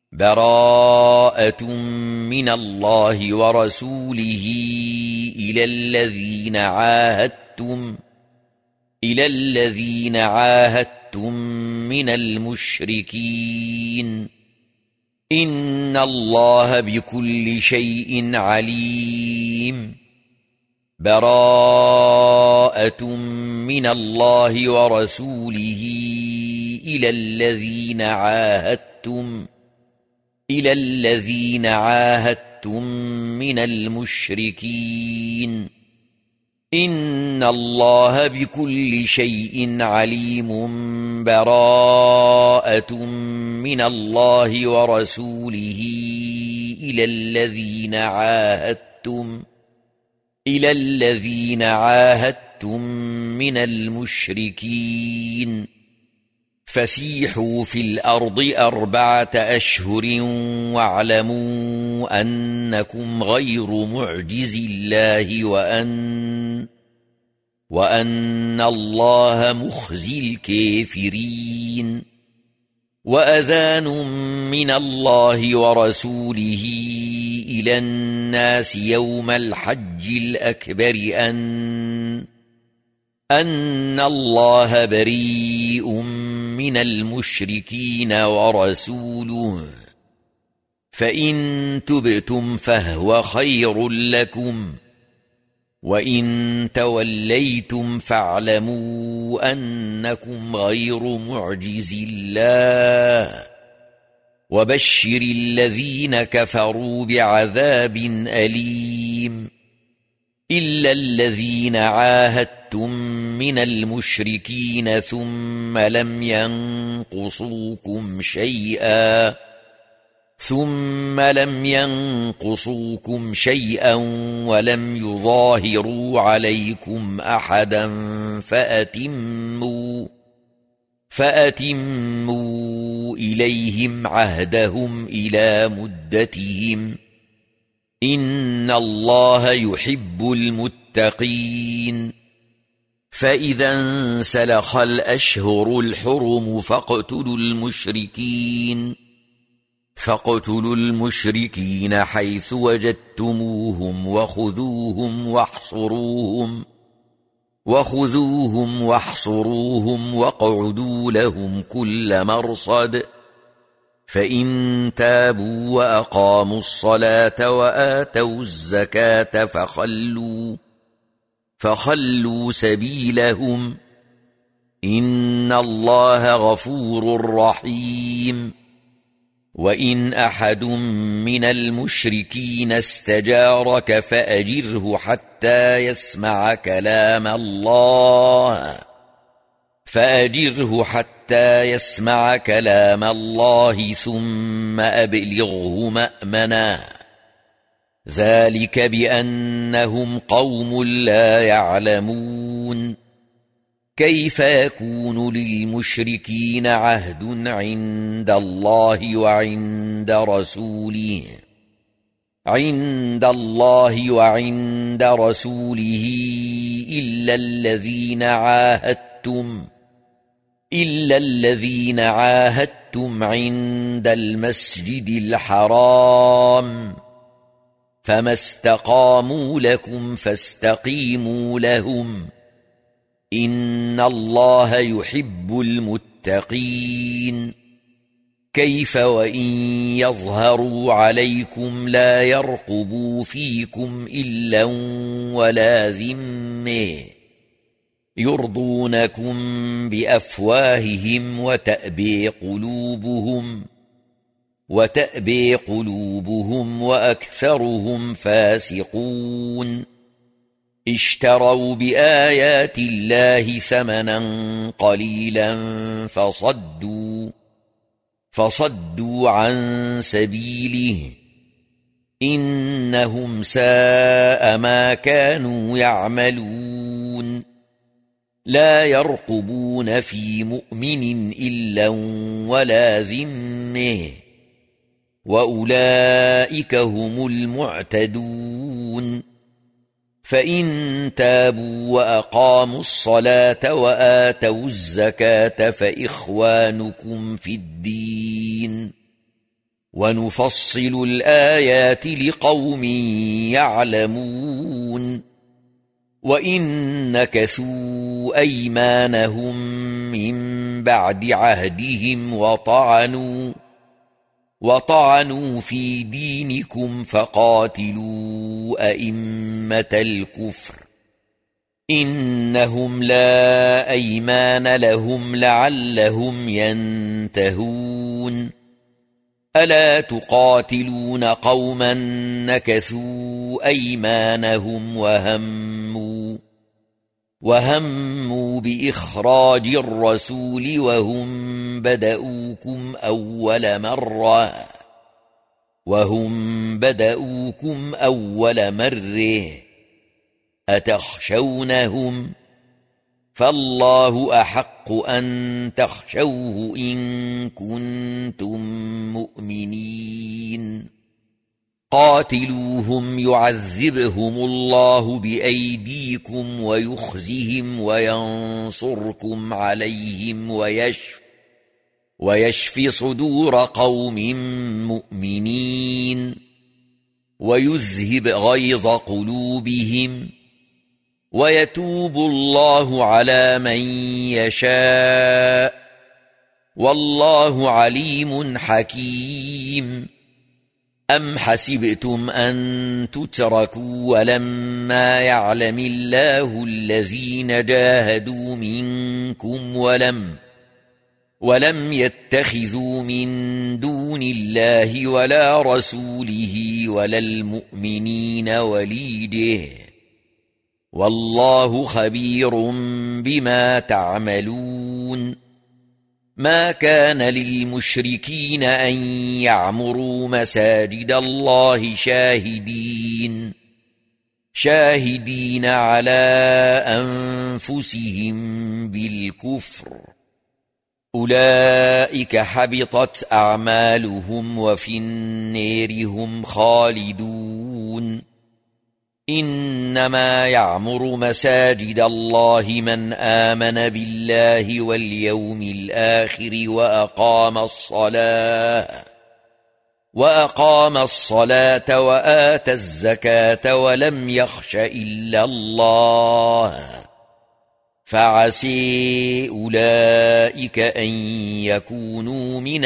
براءة من الله ورسوله إلى الذين عاهدتم من المشركين إن الله بكل شيء عليم براءة من الله ورسوله إلى الذين عاهدتم من المشركين إن الله بكل شيء عليم براءة من الله ورسوله إلى الذين عاهدتم من المشركين فسيحوا في الأرض 4 أشهر واعلموا أنكم غير معجز الله وأن الله مخزي الكافرين وأذان من الله ورسوله إلى الناس يوم الحج الأكبر أن الله بريء من المشركين ورسوله فإن تبتم فهو خير لكم وإن توليتم فاعلموا أنكم غير معجز الله وبشر الذين كفروا بعذاب أليم إلا الذين عاهدتم من المشركين ثم لم ينقصوكم شيئا ولم يظاهروا عليكم أحدا فأتموا إليهم عهدهم إلى مدتهم إن الله يحب المتقين فإذا انسلخ الأشهر الحرم فاقتلوا المشركين حيث وجدتموهم وخذوهم واحصروهم واقعدوا لهم كل مرصد فإن تابوا وأقاموا الصلاة وآتوا الزكاة فخلوا سبيلهم إن الله غفور رحيم وإن أحد من المشركين استجارك فأجره حتى يسمع كلام الله ثم أبلغه مأمنا ذلك بأنهم قوم لا يعلمون كيف يكون للمشركين عهد عند الله وعند رسوله إلا الذين عاهدتم عند المسجد الحرام فما استقاموا لكم فاستقيموا لهم إن الله يحب المتقين كيف وإن يظهروا عليكم لا يرقبوا فيكم إلا ولا ذمة يرضونكم بأفواههم وتأبي قلوبهم وأكثرهم فاسقون اشتروا بآيات الله ثمنا قليلا فصدوا عن سبيله إنهم ساء ما كانوا يعملون لا يرقبون في مؤمن إلا ولا ذمة وأولئك هم المعتدون فإن تابوا وأقاموا الصلاة وآتوا الزكاة فإخوانكم في الدين ونفصل الآيات لقوم يعلمون وإن نكثوا أيمانهم من بعد عهدهم وطعنوا في دينكم فقاتلوا أئمة الكفر إنهم لا أيمان لهم لعلهم ينتهون ألا تقاتلون قوما نكثوا أيمانهم وهموا بإخراج الرسول وهم بدؤوكم أول مرة أتخشونهم فالله أحق أن تخشوه إن كنتم مؤمنين قاتلوهم يعذبهم الله بأيديكم ويخزهم وينصركم عليهم ويشف صدور قوم مؤمنين ويذهب غيظ قلوبهم ويتوب الله على من يشاء والله عليم حكيم أم حسبتم أن تتركوا ولما يعلم الله الذين جاهدوا منكم ولم يتخذوا من دون الله ولا رسوله ولا المؤمنين وليجه والله خبير بما تعملون ما كان للمشركين أن يعمروا مساجد الله شاهدين على أنفسهم بالكفر أولئك حبطت أعمالهم وفي النار هم خالدون إنما يعمر مساجد الله من آمن بالله واليوم الآخر وأقام الصلاة وآتى الزكاة ولم يخش إلا الله فعسى أولئك أن يكونوا من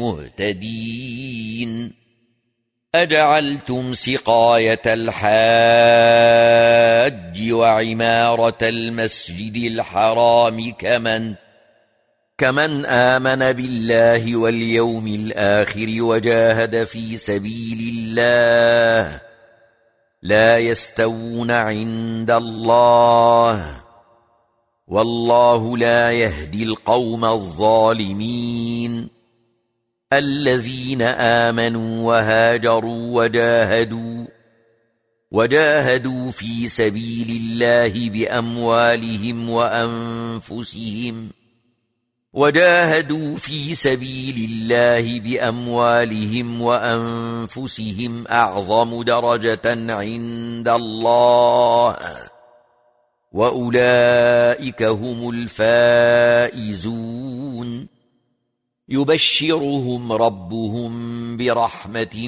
المهتدين أجعلتم سقاية الحاج وعمارة المسجد الحرام كمن آمن بالله واليوم الآخر وجاهد في سبيل الله لا يستوون عند الله والله لا يهدي القوم الظالمين الذين آمنوا وهاجروا وجاهدوا في سبيل الله بأموالهم وأنفسهم أعظم درجة عند الله وأولئك هم الفائزون يبشرهم ربهم برحمة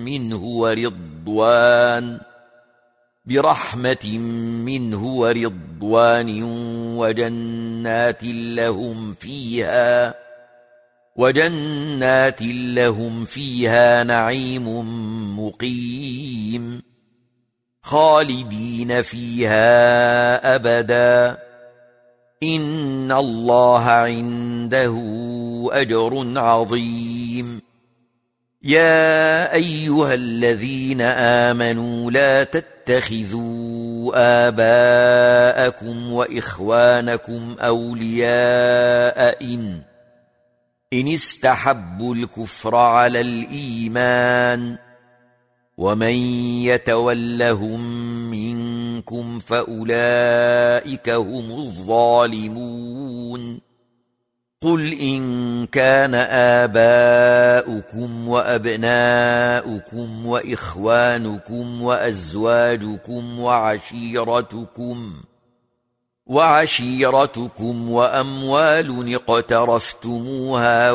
منه ورضوان وجنات لهم فيها نعيم مقيم خالدين فيها أبدا إن الله عنده أجر عظيم يا أيها الذين آمنوا لا تتخذوا آباءكم وإخوانكم أولياء إن استحبوا الكفر على الإيمان ومن يتولهم منكم فأولئك هم الظالمون قل إن كان آباؤكم وأبناؤكم وإخوانكم وعشيرتكم وأموال اقترفتموها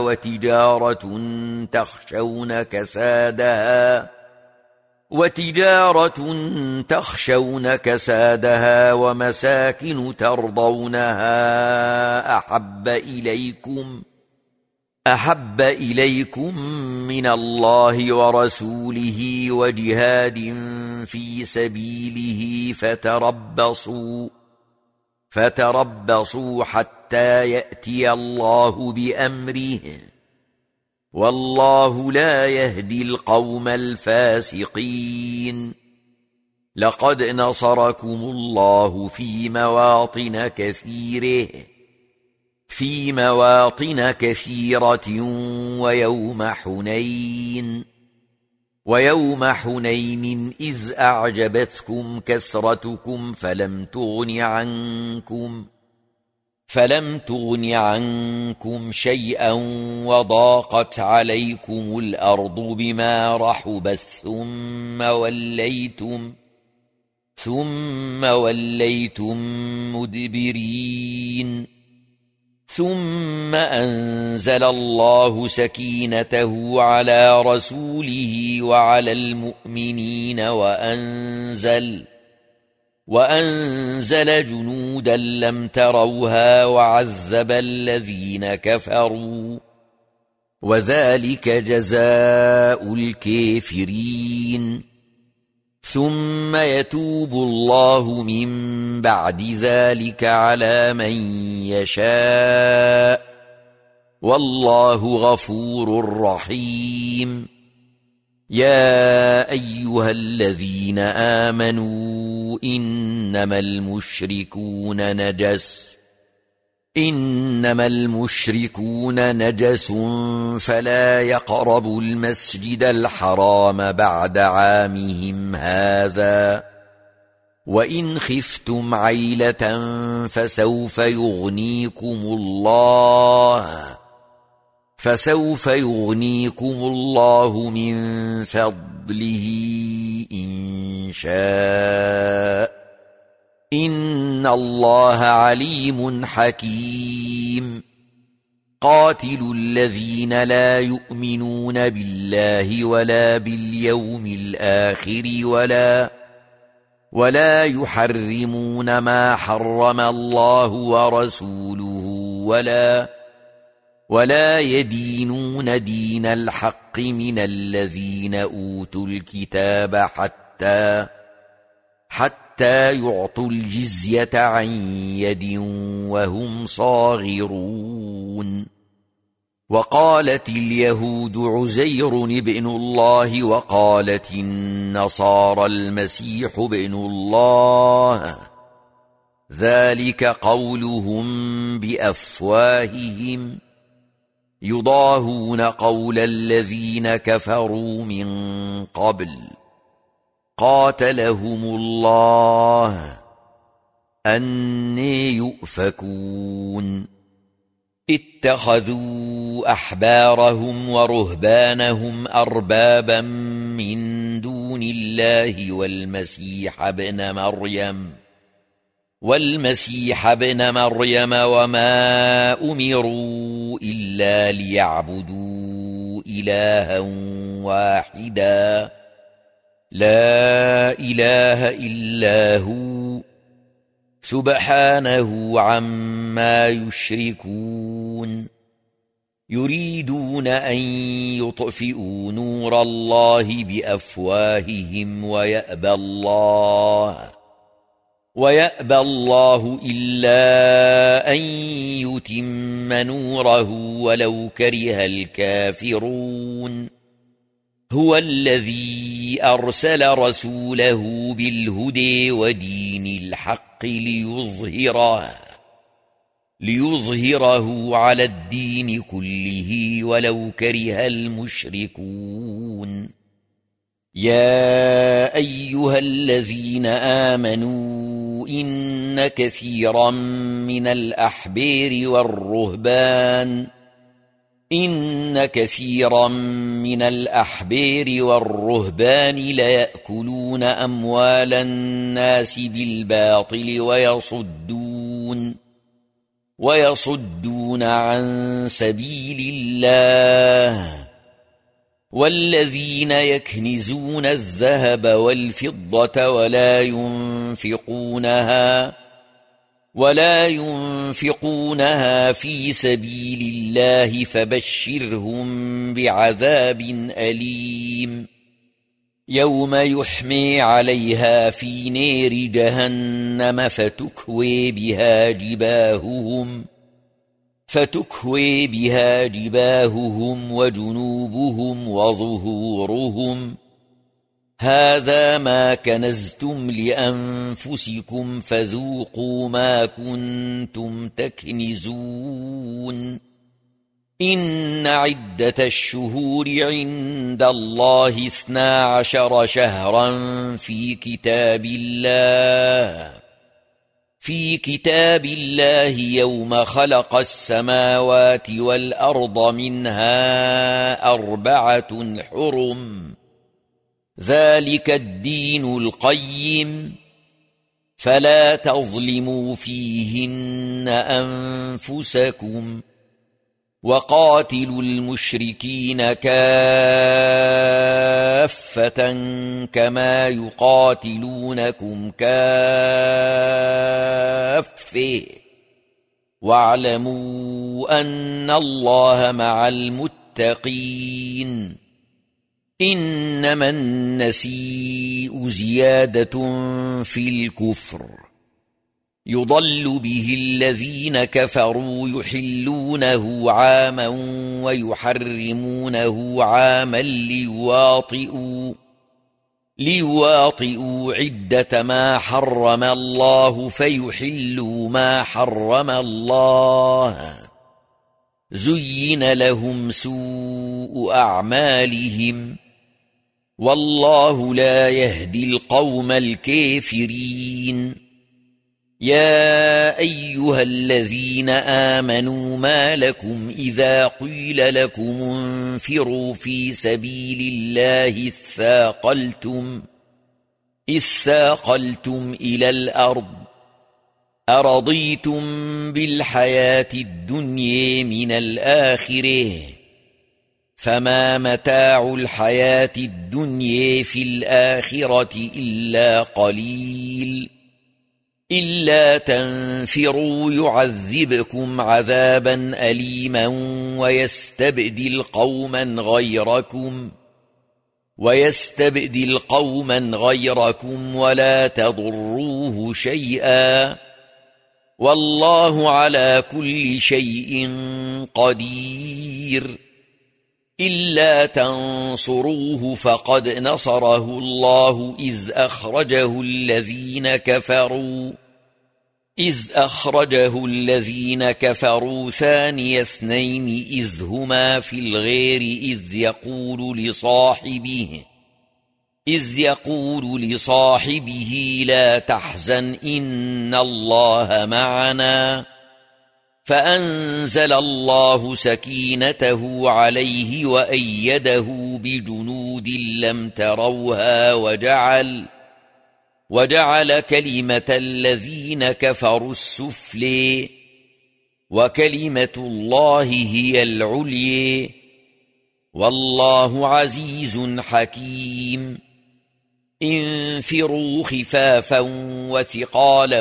وتجارة تخشون كسادها ومساكن ترضونها أحب إليكم من الله ورسوله وجهاد في سبيله فتربصوا حتى يأتي الله بأمره والله لا يهدي القوم الفاسقين. لقد نصركم الله في مواطن كثيرة ويوم حنين إذ أعجبتكم كثرتكم فلم تغن عنكم شيئا وضاقت عليكم الأرض بما رحبت ثم وليتم مدبرين. ثم أنزل الله سكينته على رسوله وعلى المؤمنين وأنزل جنودا لم تروها وعذب الذين كفروا وذلك جزاء الكافرين. ثم يتوب الله من بعد ذلك على من يشاء والله غفور رحيم. يا أيها الذين آمنوا إنما المشركون نجس فلا يقربوا المسجد الحرام بعد عامهم هذا وإن خفتم عيلة فسوف يغنيكم الله من فضله إن شاء إن الله عليم حكيم. قاتلوا الذين لا يؤمنون بالله ولا باليوم الآخر ولا يحرمون ما حرم الله ورسوله ولا يدينون دين الحق من الذين أوتوا الكتاب حتى يعطوا الجزية عن يد وهم صاغرون. وقالت اليهود عزير ابن الله وقالت النصارى المسيح ابن الله ذلك قولهم بأفواههم يضاهون قول الذين كفروا من قبل قاتلهم الله أنى يؤفكون. اتخذوا أحبارهم ورهبانهم أربابا من دون الله والمسيح ابن مريم وما أمروا إلا ليعبدوا إلها واحدا لا إله إلا هو سبحانه عما يشركون. يريدون أن يطفئوا نور الله بأفواههم ويأبى الله إلا أن يتم نوره ولو كره الكافرون. هو الذي أرسل رسوله بالهدى ودين الحق ليظهره على الدين كله ولو كره المشركون. يا أيها الذين آمنوا إن كثيرا من الأحبار والرهبان ليأكلون أموال الناس بالباطل يكفرون ويصدون عن سبيل الله والذين يكنزون الذهب والفضة ولا ينفقونها في سبيل الله فبشرهم بعذاب أليم يوم يحمي عليها في نار جهنم فتكوي بها جباههم وجنوبهم وظهورهم هذا ما كنزتم لأنفسكم فذوقوا ما كنتم تكنزون إن عدة الشهور عند الله 12 شهرا في كتاب الله يوم خلق السماوات والأرض منها 4 حرم ذلك الدين القيم فلا تظلموا فيهن أنفسكم وقاتلوا المشركين كافة كما يقاتلونكم كافة واعلموا أن الله مع المتقين إنما النسيء زيادة في الكفر يضل به الذين كفروا يحلونه عاما ويحرمونه عاما ليواطئوا عدة ما حرم الله فيحلوا ما حرم الله زين لهم سوء أعمالهم والله لا يهدي القوم الكافرين يا أيها الذين آمنوا ما لكم إذا قيل لكم انفروا في سبيل الله اثاقلتم إلى الأرض أرضيتم بالحياة الدنيا من الآخرة فما متاع الحياة الدنيا في الآخرة إلا قليل إلا تنفروا يعذبكم عذابا أليما ويستبدل قوما غيركم ولا تضروه شيئا والله على كل شيء قدير إلا تنصروه فقد نصره الله إذ أخرجه الذين كفروا ثاني اثنين إذ هما في الغار إذ يقول لصاحبه لا تحزن إن الله معنا فأنزل الله سكينته عليه وأيده بجنود لم تروها وجعل كلمة الذين كفروا السفلى وكلمة الله هي العليا والله عزيز حكيم انفروا خفافا وثقالا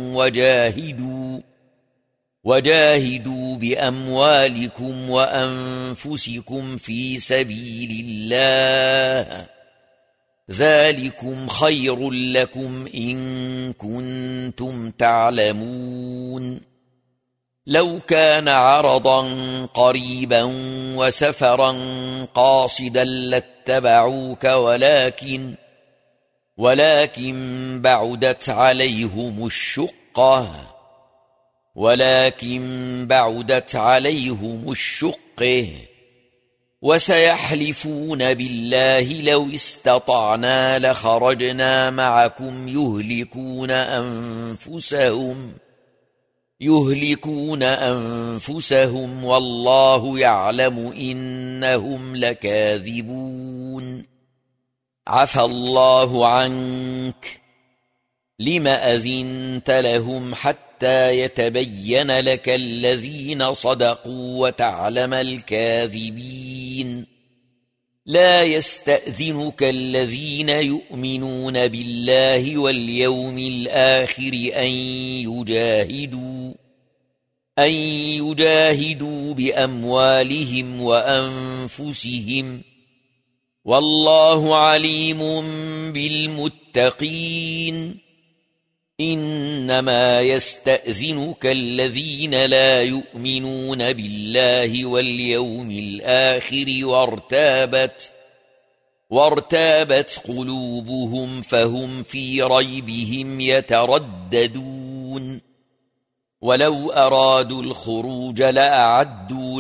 وجاهدوا بأموالكم وأنفسكم في سبيل الله ذلكم خير لكم إن كنتم تعلمون لو كان عرضا قريبا وسفرا قاصدا لاتبعوك ولكن بعدت عليهم الشقة وسيحلفون بالله لو استطعنا لخرجنا معكم يهلكون أنفسهم والله يعلم إنهم لكاذبون عفى الله عنك لم أذنت لهم حتى حتى يتبين لك الذين صدقوا وتعلم الكاذبين لا يستأذنك الذين يؤمنون بالله واليوم الآخر أن يجاهدوا بأموالهم وأنفسهم والله عليم بالمتقين إنما يستأذنك الذين لا يؤمنون بالله واليوم الآخر وارتابت قلوبهم فهم في ريبهم يترددون ولو أرادوا الخروج لأعدوا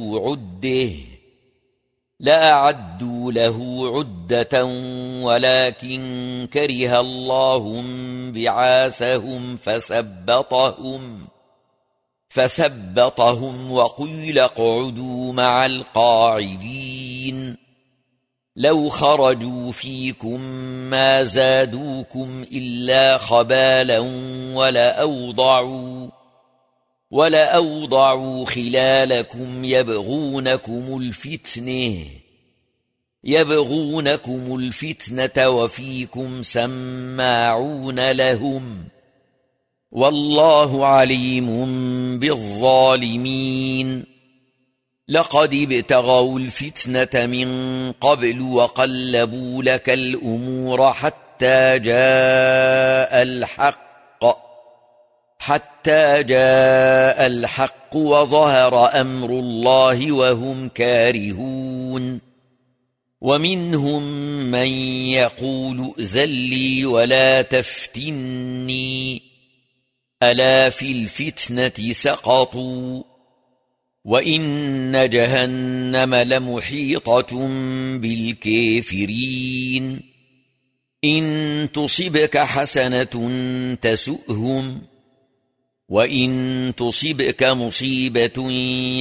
له عدة ولكن كره الله بعاثهم فثبطهم وقيل اقعدوا مع القاعدين لو خرجوا فيكم ما زادوكم إلا خبالا ولأوضعوا خلالكم يبغونكم الفتنة وفيكم سماعون لهم والله عليم بالظالمين لقد ابتغوا الفتنة من قبل وقلبوا لك الأمور حتى جاء الحق وظهر أمر الله وهم كارهون ومنهم من يقول ائذن لي ولا تفتني ألا في الفتنة سقطوا وإن جهنم لمحيطة بالكافرين إن تصبك حسنة تسؤهم وإن تصبك مصيبة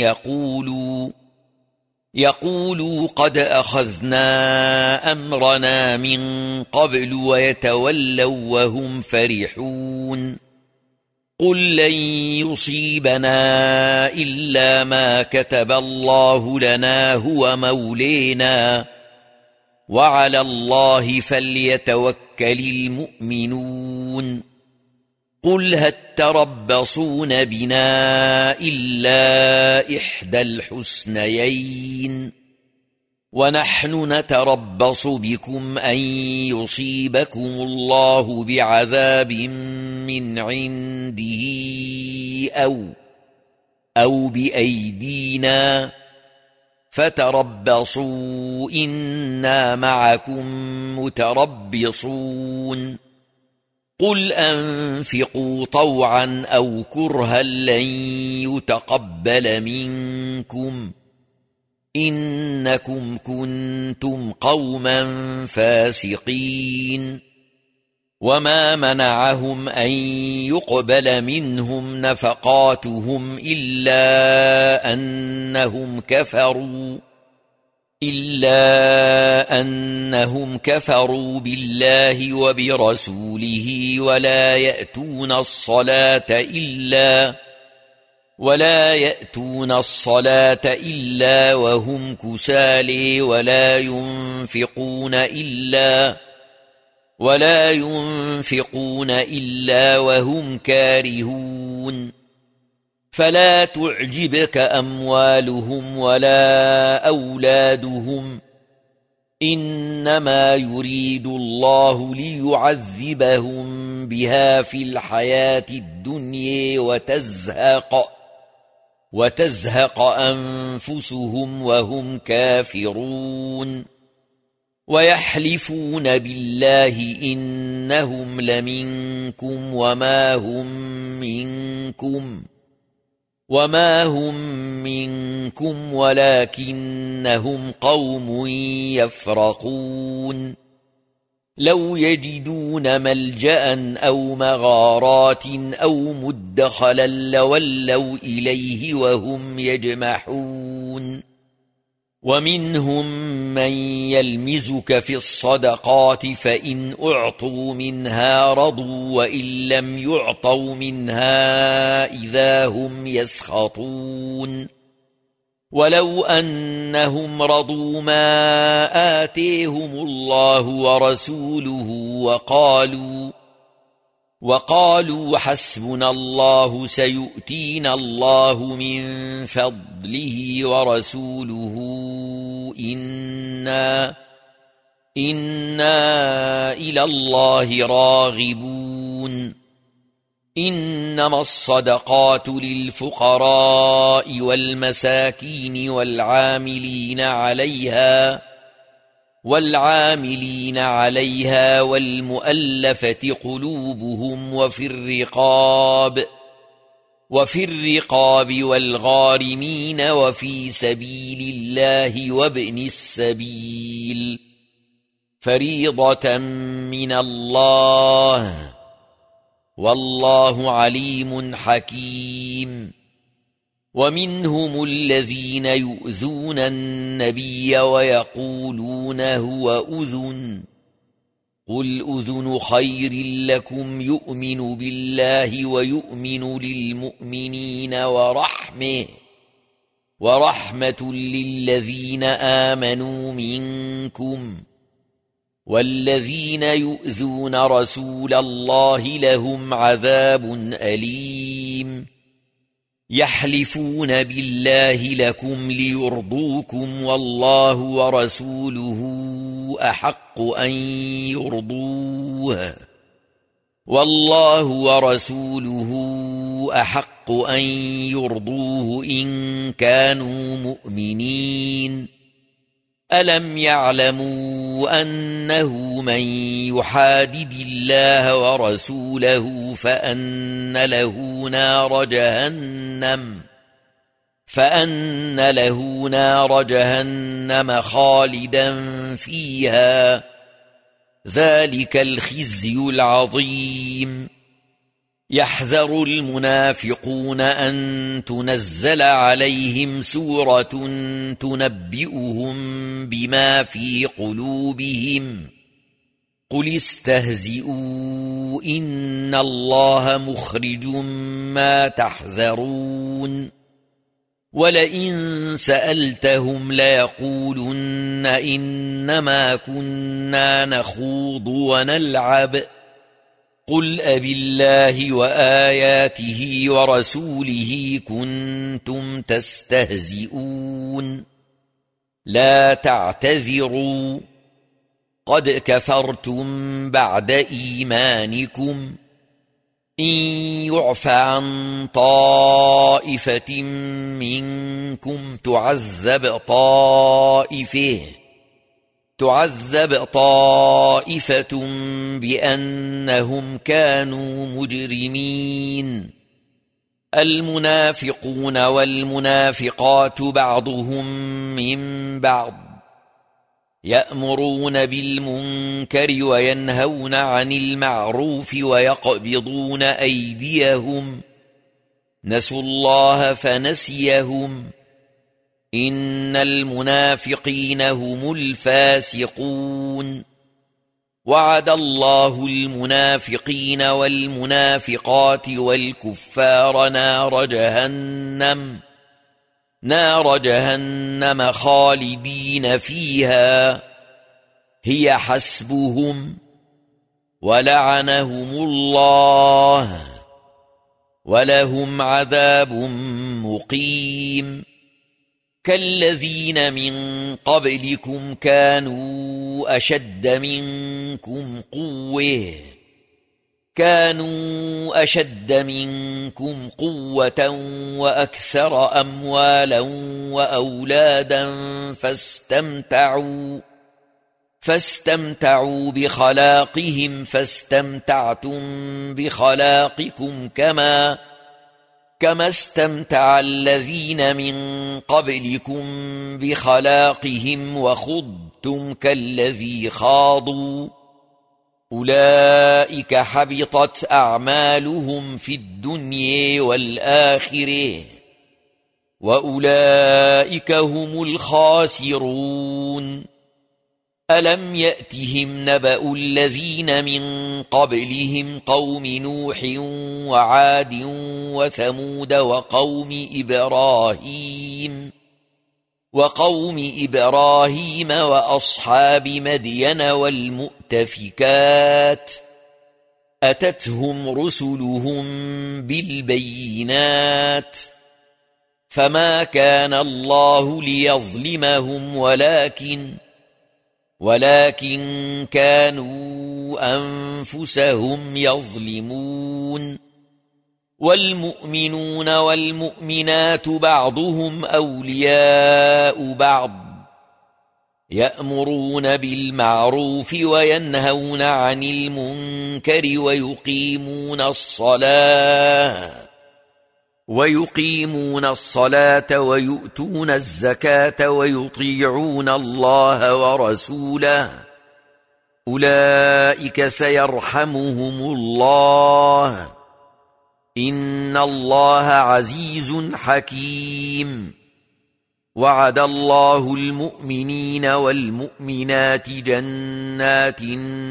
يقولوا قد أخذنا أمرنا من قبل ويتولوا وهم فرحون قل لن يصيبنا إلا ما كتب الله لنا هو مولينا وعلى الله فليتوكل المؤمنون قل هل تربصون بنا إلا إحدى الحسنيين ونحن نتربص بكم أن يصيبكم الله بعذاب من عنده أو بأيدينا فتربصوا إنا معكم متربصون قل أنفقوا طوعا أو كرها لن يتقبل منكم إنكم كنتم قوما فاسقين وما منعهم أن يقبل منهم نفقاتهم إلا أنهم كفروا بالله وبرسوله ولا يأتون الصلاة إلا وهم كسالى ولا ينفقون إلا وهم كارهون فلا تعجبك أموالهم ولا أولادهم إنما يريد الله ليعذبهم بها في الحياة الدنيا وتزهق أنفسهم وهم كافرون ويحلفون بالله إنهم لمنكم وما هم منكم ولكنهم قوم يفرقون لو يجدون ملجأ أو مغارات أو مدخلا لولوا إليه وهم يجمحون ومنهم من يلمزك في الصدقات فإن أعطوا منها رضوا وإن لم يعطوا منها إذا هم يسخطون ولو أنهم رضوا ما آتيهم الله ورسوله وقالوا حسبنا الله سيؤتينا الله من فضله ورسوله إنا إلى الله راغبون إنما الصدقات للفقراء والمساكين والعاملين عليها والمؤلفة قلوبهم وفي الرقاب والغارمين وفي سبيل الله وابن السبيل فريضة من الله والله عليم حكيم ومنهم الذين يؤذون النبي ويقولون هو أذن قل أذن خير لكم يؤمن بالله ويؤمن للمؤمنين ورحمة للذين آمنوا منكم والذين يؤذون رسول الله لهم عذاب أليم يحلفون بالله لكم ليرضوكم والله ورسوله أحق أن يرضوه إن كانوا مؤمنين ألم يعلموا أنه من يحادد الله ورسوله فأن له نار جهنم خالدا فيها ذلك الخزي العظيم يحذر المنافقون أن تنزل عليهم سورة تنبئهم بما في قلوبهم قل استهزئوا إن الله مخرج ما تحذرون ولئن سألتهم ليقولن إنما كنا نخوض ونلعب قل أبالله وآياته ورسوله كنتم تستهزئون لا تعتذروا قد كفرتم بعد إيمانكم إن يعف عن طائفة منكم تعذب طائفة بأنهم كانوا مجرمين المنافقون والمنافقات بعضهم من بعض يأمرون بالمنكر وينهون عن المعروف ويقبضون أيديهم نسوا الله فنسيهم إن المنافقين هم الفاسقون وعد الله المنافقين والمنافقات والكفار نار جهنم خالدين فيها هي حسبهم ولعنهم الله ولهم عذاب مقيم كالذين من قبلكم كانوا أشد منكم قوة وأكثر أموالا وأولادا فاستمتعوا بخلاقهم فاستمتعتم بخلاقكم كما استمتع الذين من قبلكم بخلاقهم وخضتم كالذي خاضوا أولئك حبطت أعمالهم في الدنيا والآخرة وأولئك هم الخاسرون. ألم يأتهم نبأ الذين من قبلهم قوم نوح وعاد وثمود وقوم إبراهيم وأصحاب مدين والمؤتفكات أتتهم رسلهم بالبينات فما كان الله ليظلمهم ولكن كانوا أنفسهم يظلمون. والمؤمنون والمؤمنات بعضهم أولياء بعض يأمرون بالمعروف وينهون عن المنكر ويقيمون الصلاة ويؤتون الزكاة ويطيعون الله ورسوله أولئك سيرحمهم الله إن الله عزيز حكيم. وعد الله المؤمنين والمؤمنات جنات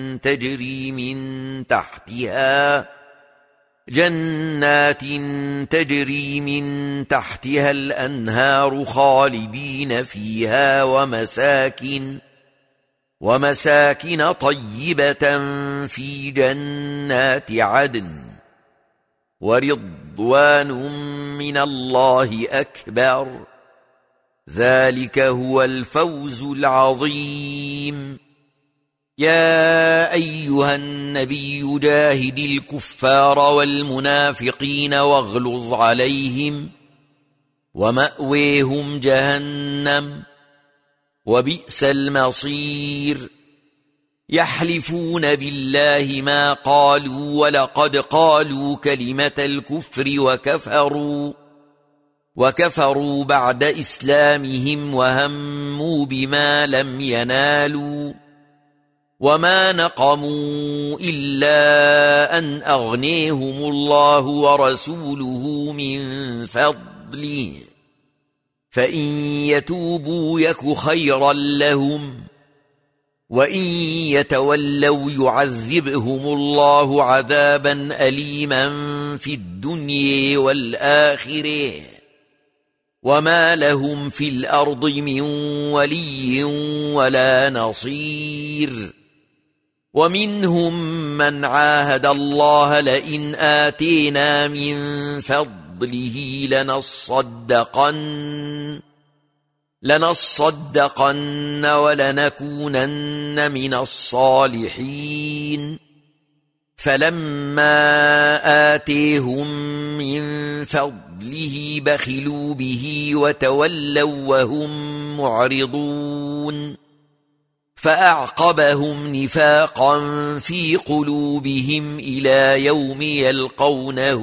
تجري من تحتها الأنهار خالدين فيها ومساكن طيبة في جنات عدن ورضوان من الله أكبر ذلك هو الفوز العظيم. يا أيها النبي جاهد الكفار والمنافقين واغلظ عليهم ومأويهم جهنم وبئس المصير. يحلفون بالله ما قالوا ولقد قالوا كلمة الكفر وكفروا بعد إسلامهم وهموا بما لم ينالوا وما نقموا إلا أن أغنيهم الله ورسوله من فضله فإن يتوبوا يك خيرا لهم وإن يتولوا يعذبهم الله عذابا أليما في الدنيا والآخرة وما لهم في الأرض من ولي ولا نصير. ومنهم من عاهد الله لئن آتينا من فضله لنصدقن ولنكونن من الصالحين. فلما آتيهم من فضله بخلوا به وتولوا وهم معرضون فأعقبهم نفاقا في قلوبهم إلى يوم يلقونه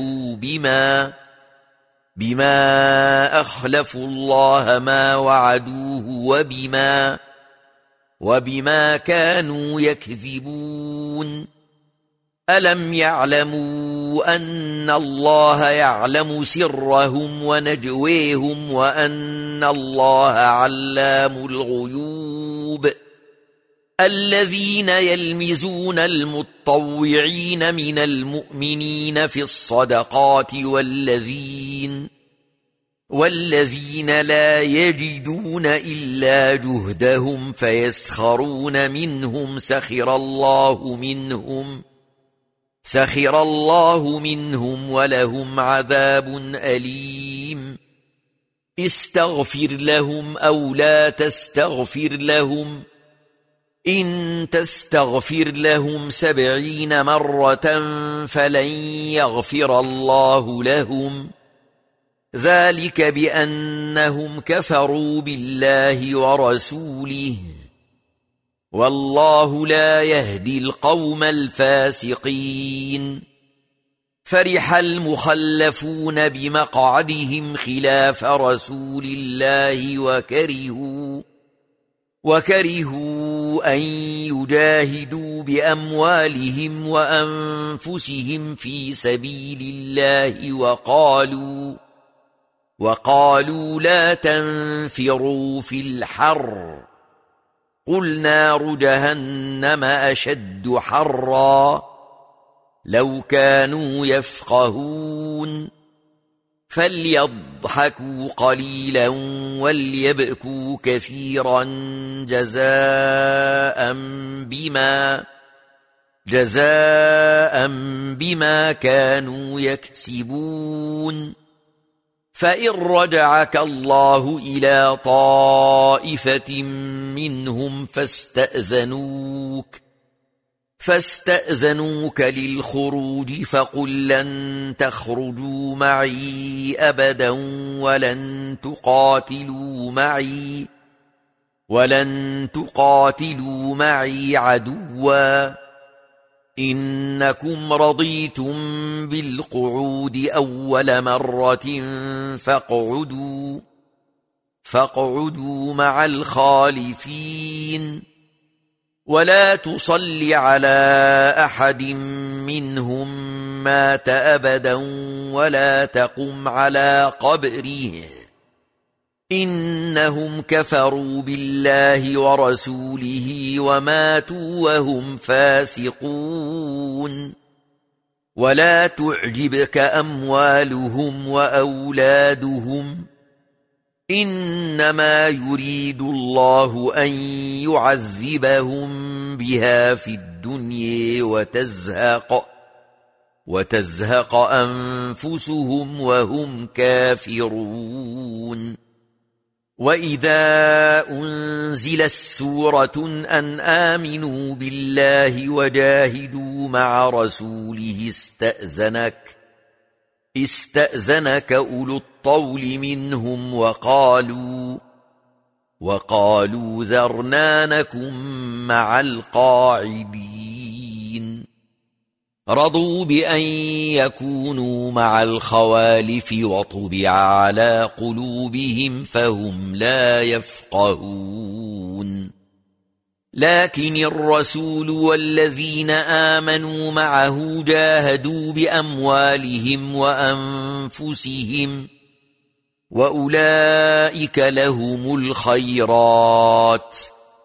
بما أخلفوا الله ما وعدوه وبما كانوا يكذبون. ألم يعلموا أن الله يعلم سرهم ونجويهم وأن الله علام الغيوب. الذين يلمزون المتطوعين من المؤمنين في الصدقات والذين لا يجدون إلا جهدهم فيسخرون منهم سخر الله منهم ولهم عذاب أليم. استغفر لهم أو لا تستغفر لهم إن تستغفر لهم 70 مرة فلن يغفر الله لهم ذلك بأنهم كفروا بالله ورسوله والله لا يهدي القوم الفاسقين. فرح المخلفون بمقعدهم خلاف رسول الله وكرهوا أن يجاهدوا بأموالهم وأنفسهم في سبيل الله وقالوا لا تنفروا في الحر قل نار جهنم أشد حرا لو كانوا يفقهون فليضحكوا قليلا وليبكوا كثيرا جزاء بما كانوا يكسبون فإن رجعك الله إلى طائفة منهم فاستأذنوك للخروج فقل لن تخرجوا معي أبدا ولن تقاتلوا معي عدوا إنكم رضيتم بالقعود أول مرة فاقعدوا مع الخالفين ولا تصل على أحد منهم مات أبدا ولا تقم على قبره إنهم كفروا بالله ورسوله وماتوا وهم فاسقون ولا تعجبك أموالهم وأولادهم إنما يريد الله أن يعذبهم بها في الدنيا وتزهق أنفسهم وهم كافرون وإذا أنزلت سورة أن آمنوا بالله وجاهدوا مع رسوله استأذنك أولو الطول منهم وقالوا ذرنا نكن مع القاعدين رضوا بأن يكونوا مع الخوالف وطبع على قلوبهم فهم لا يفقهون لكن الرسول والذين آمنوا معه جاهدوا بأموالهم وأنفسهم وأولئك لهم الخيرات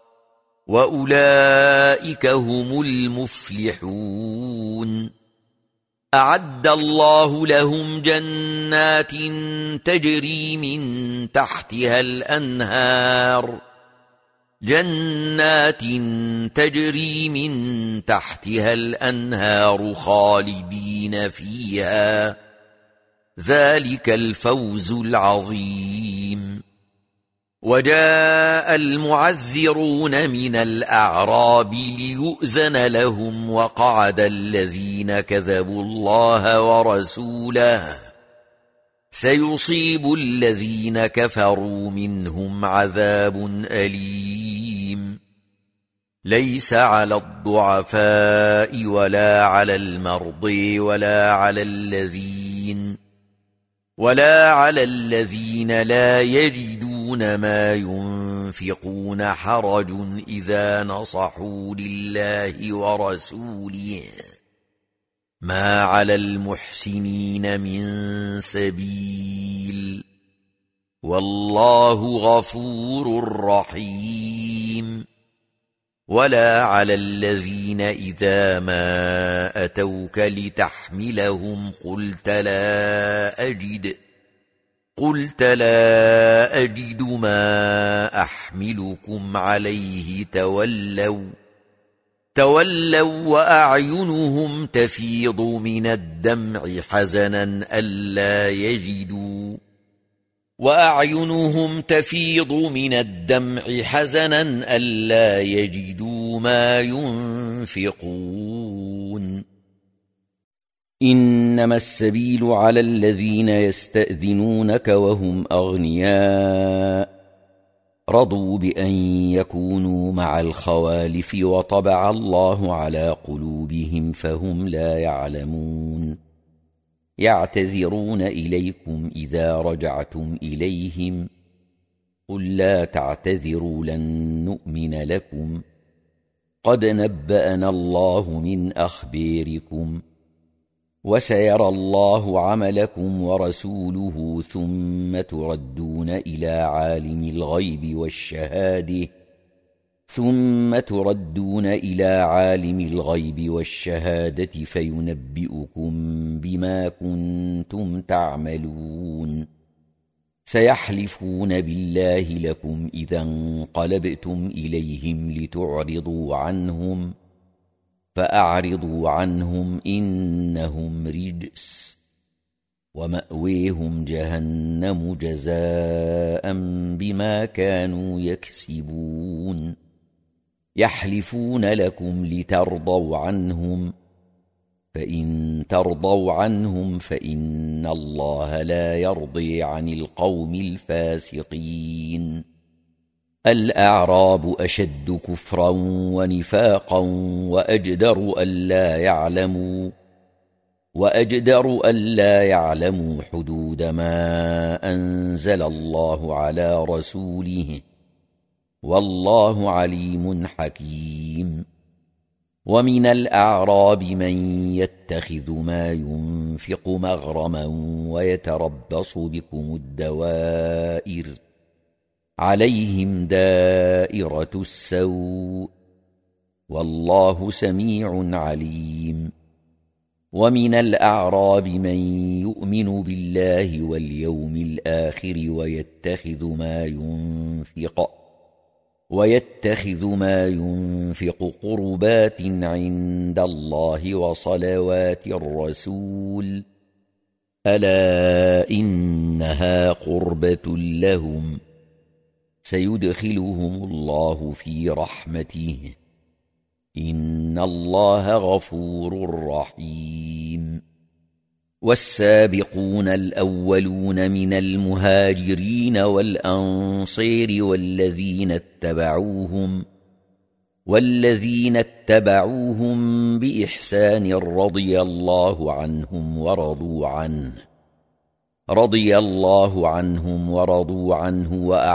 وأولئك هم المفلحون أعد الله لهم جنات تجري من تحتها الأنهار خالدين فيها ذلك الفوز العظيم وجاء المعذرون من الأعراب ليؤذن لهم وقعد الذين كذبوا الله ورسوله سيصيب الذين كفروا منهم عذاب أليم ليس على الضعفاء ولا على المرضى ولا على الذين لا يجدون ما ينفقون حرج إذا نصحوا لله ورسوله ما على المحسنين من سبيل والله غفور رحيم ولا على الذين إذا ما أتوك لتحملهم قلت لا أجد ما أحملكم عليه تولوا وأعينهم تفيض من الدمع حزنا ألا يجدوا ما ينفقون إنما السبيل على الذين يستأذنونك وهم أغنياء رضوا بأن يكونوا مع الخوالف وطبع الله على قلوبهم فهم لا يعلمون يعتذرون إليكم إذا رجعتم إليهم قل لا تعتذروا لن نؤمن لكم قد نبأنا الله من أخباركم وسيرى الله عملكم ورسوله ثم تردون إلى عالم الغيب والشهادة فينبئكم بما كنتم تعملون سيحلفون بالله لكم إذا انقلبتم إليهم لتعرضوا عنهم فأعرضوا عنهم إنهم رجس ومأويهم جهنم جزاء بما كانوا يكسبون يحلفون لكم لترضوا عنهم فإن ترضوا عنهم فإن الله لا يرضي عن القوم الفاسقين الأعراب أشد كفرا ونفاقا وأجدر ألا يعلموا حدود ما أنزل الله على رسوله والله عليم حكيم ومن الأعراب من يتخذ ما ينفق مغرما ويتربص بكم الدوائر عليهم دائرة السوء والله سميع عليم ومن الأعراب من يؤمن بالله واليوم الآخر ويتخذ ما ينفق قربات عند الله وصلوات الرسول ألا إنها قربة لهم سيدخلهم الله في رحمته إن الله غفور رحيم والسابقون الأولون من المهاجرين والأنصار والذين اتبعوهم بإحسان رضي الله عنهم ورضوا عنه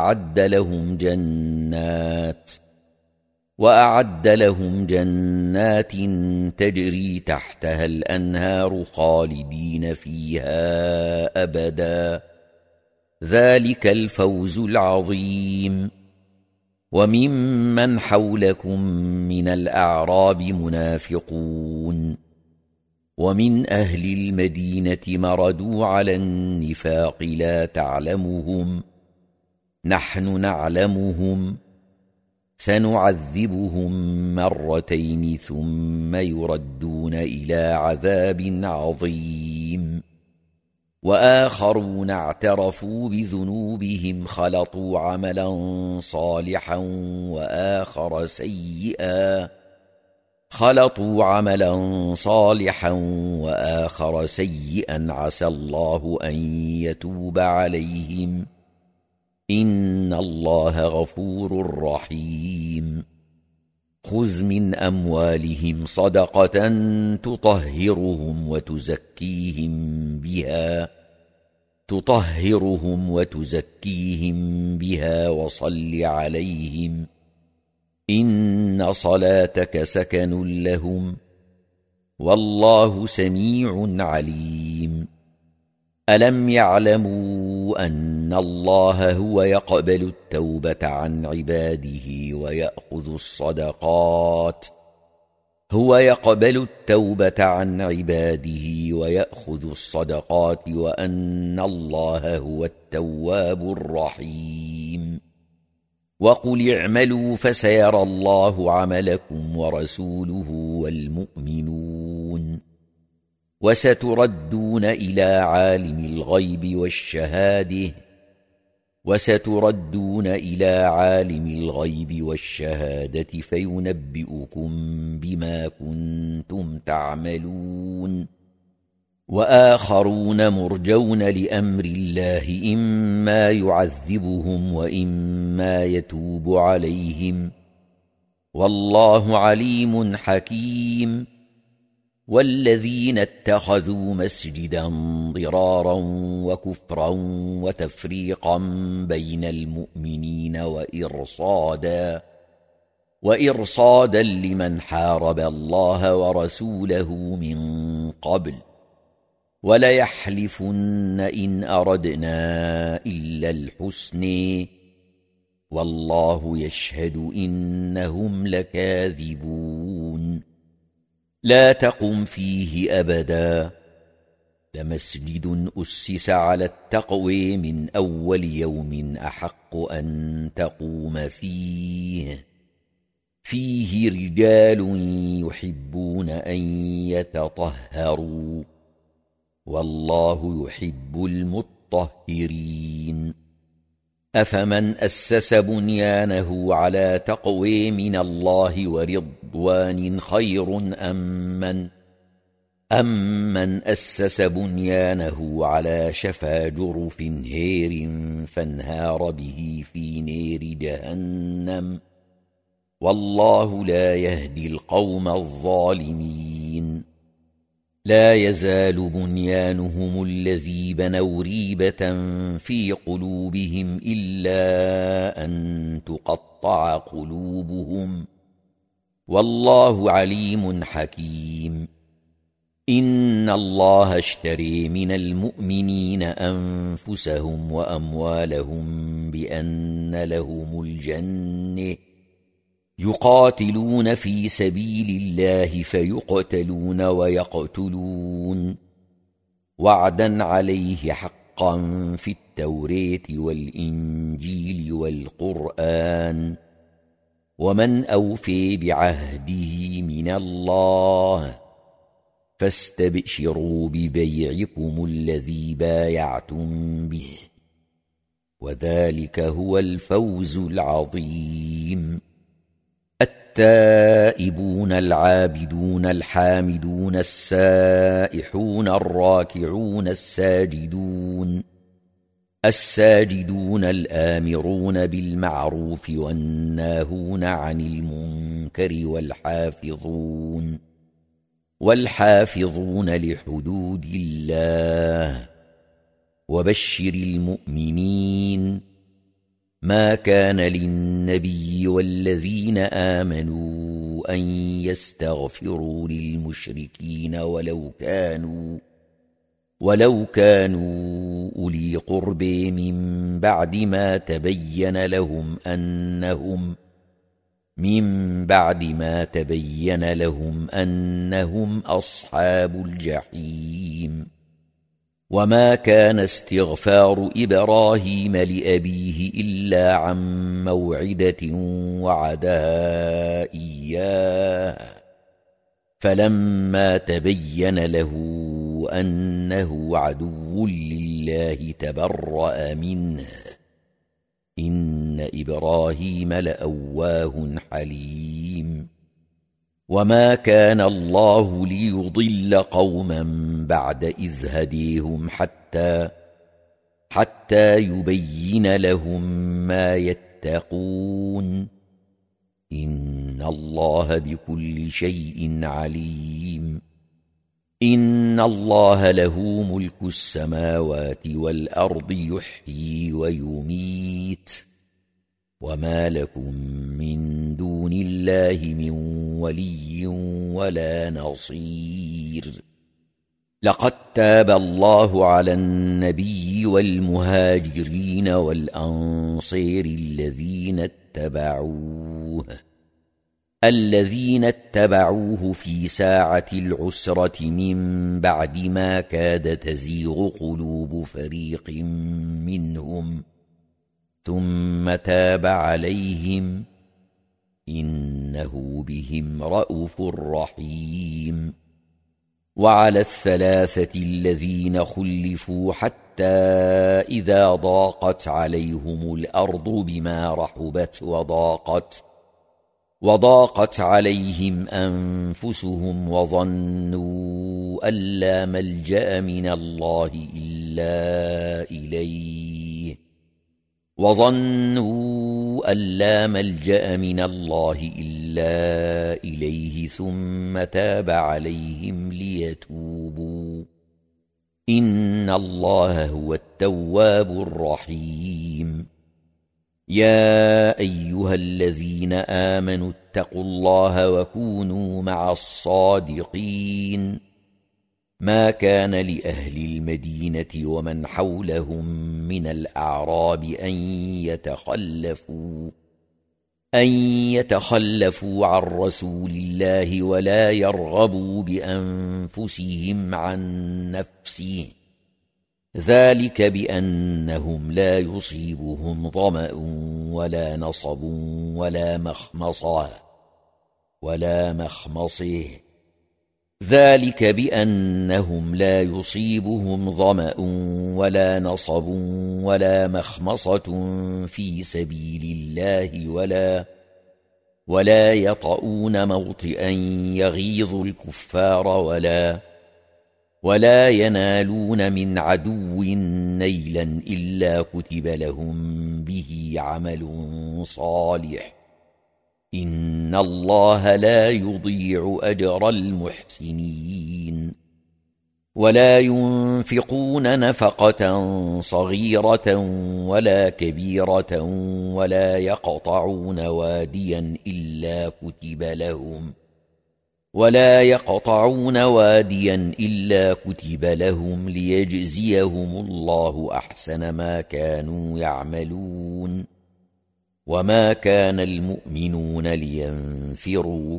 وأعد لهم جنات تجري تحتها الأنهار خالدين فيها أبدا ذلك الفوز العظيم وممن حولكم من الأعراب منافقون ومن أهل المدينة مردوا على النفاق لا تعلمهم نحن نعلمهم سنعذبهم مرتين ثم يردون إلى عذاب عظيم وآخرون اعترفوا بذنوبهم خلطوا عملا صالحا وآخر سيئا عسى الله أن يتوب عليهم إن الله غفور رحيم خذ من أموالهم صدقة تطهرهم وتزكيهم بها وصل عليهم إن صلاتك سكن لهم والله سميع عليم ألم يعلموا أن الله هو يقبل التوبة عن عباده ويأخذ الصدقات وأن الله هو التواب الرحيم وقل اعملوا فسيرى الله عملكم ورسوله والمؤمنون وستردون إلى عالم الغيب والشهادة فينبئكم بما كنتم تعملون وآخرون مرجون لأمر الله إما يعذبهم وإما يتوب عليهم والله عليم حكيم والذين اتخذوا مسجدا ضرارا وكفرا وتفريقا بين المؤمنين وإرصادا لمن حارب الله ورسوله من قبل وليحلفن إن أردنا إلا الحسن والله يشهد إنهم لكاذبون لا تقم فيه أبدا لمسجد أسس على التقوى من أول يوم أحق أن تقوم فيه رجال يحبون أن يتطهروا والله يحب المطهرين أفمن أسس بنيانه على تقوى من الله ورضوان خير أمن أسس بنيانه على شفا جرف هير فانهار به في نير جهنم والله لا يهدي القوم الظالمين لا يزال بنيانهم الذي بنوا ريبة في قلوبهم إلا أن تقطع قلوبهم والله عليم حكيم إن الله اشتري من المؤمنين أنفسهم وأموالهم بأن لهم الجنة يقاتلون في سبيل الله فيقتلون ويقتلون وعدا عليه حقا في التوراة والإنجيل والقرآن ومن أوفي بعهده من الله فاستبشروا ببيعكم الذي بايعتم به وذلك هو الفوز العظيم التائبون العابدون الحامدون السائحون الراكعون الساجدون الآمرون بالمعروف والناهون عن المنكر والحافظون لحدود الله وبشر المؤمنين ما كان للنبي والذين آمنوا أن يستغفروا للمشركين ولو كانوا أولي قرب من بعد ما تبين لهم أنهم أصحاب الجحيم وما كان استغفار إبراهيم لأبيه إلا عن موعدة وعدها إياه فلما تبين له أنه عدو لله تبرأ منه إن إبراهيم لأواه حليم وما كان الله ليضل قوما بعد إذ هديهم حتى يبين لهم ما يتقون إن الله بكل شيء عليم إن الله له ملك السماوات والأرض يحيي ويميت وما لكم من دون الله من ولي ولا نصير لقد تاب الله على النبي والمهاجرين والأنصار الذين اتبعوه في ساعة العسرة من بعد ما كاد تزيغ قلوب فريق منهم ثم تاب عليهم إنه بهم رءوف رحيم وعلى الثلاثة الذين خلفوا حتى إذا ضاقت عليهم الأرض بما رحبت وضاقت عليهم أنفسهم وظنوا أن لا ملجأ من الله إلا إليه ثم تاب عليهم ليتوبوا إن الله هو التواب الرحيم يا أيها الذين آمنوا اتقوا الله وكونوا مع الصادقين ما كان لأهل المدينة ومن حولهم من الأعراب أن يتخلفوا عن رسول الله ولا يرغبوا بأنفسهم عن نفسه، ذلك بأنهم لا يصيبهم ظمأ ولا نصب ولا مخمصة ذلك بأنهم لا يصيبهم ظمأ ولا نصب ولا مخمصة في سبيل الله ولا يطؤون موطئا يغيظ الكفار ولا ينالون من عدو نيلا إلا كتب لهم به عمل صالح، إن الله لا يضيع أجر المحسنين. ولا ينفقون نفقة صغيرة ولا كبيرة ولا يقطعون واديا إلا كتب لهم ليجزيهم الله أحسن ما كانوا يعملون. وما كان المؤمنون لينفروا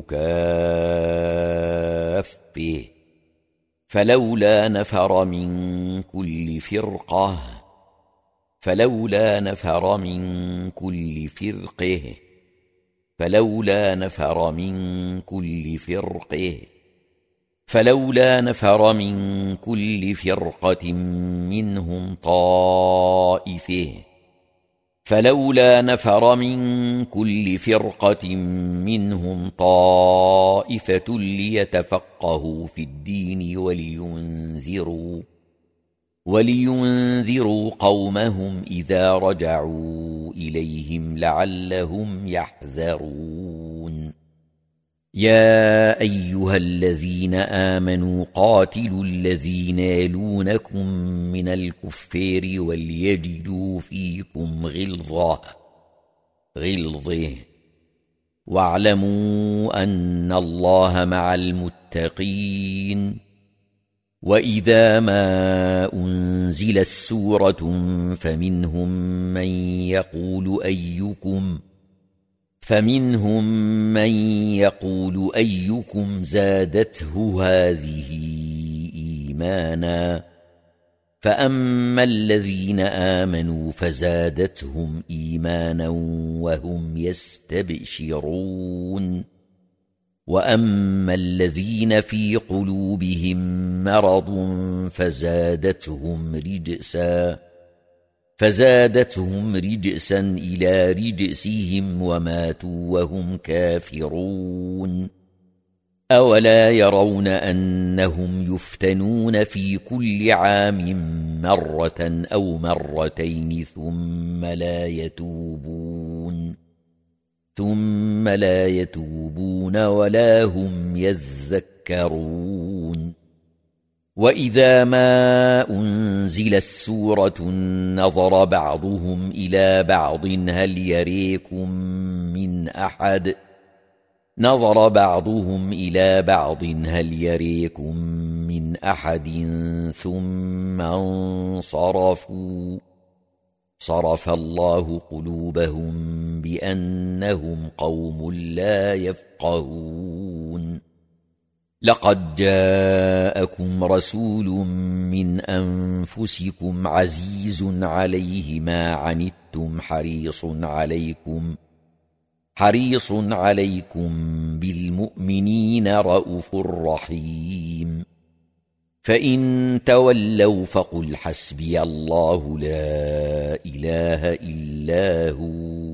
كافة، فلولا نفر من كل فرقة منهم طائفة ليتفقهوا في الدين ولينذروا قومهم إذا رجعوا إليهم لعلهم يحذرون. يا أيها الذين آمنوا قاتلوا الذين يلونكم من الكفار وليجدوا فيكم غلظة واعلموا أن الله مع المتقين. وإذا ما أنزلت سورة فمنهم من يقول أيكم زادته هذه إيمانا، فأما الذين آمنوا فزادتهم إيمانا وهم يستبشرون، وأما الذين في قلوبهم مرض فزادتهم رجسا إلى رجسهم وماتوا وهم كافرون. أولا يرون أنهم يفتنون في كل عام مرة أو مرتين ثم لا يتوبون ولا هم يذكرون. وإذا ما أنزلت سورة نظر بعضهم إلى بعض هل يريكم من أحد ثم انصرفوا، صرف الله قلوبهم بأنهم قوم لا يفقهون. لقد جاءكم رسول من أنفسكم عزيز عليه ما عنتم حريص عليكم بالمؤمنين رءوف رحيم. فإن تولوا فقل حسبي الله لا إله إلا هو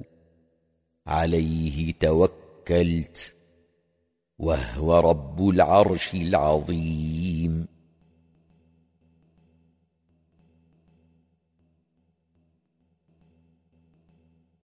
عليه توكلت وهو رب العرش العظيم.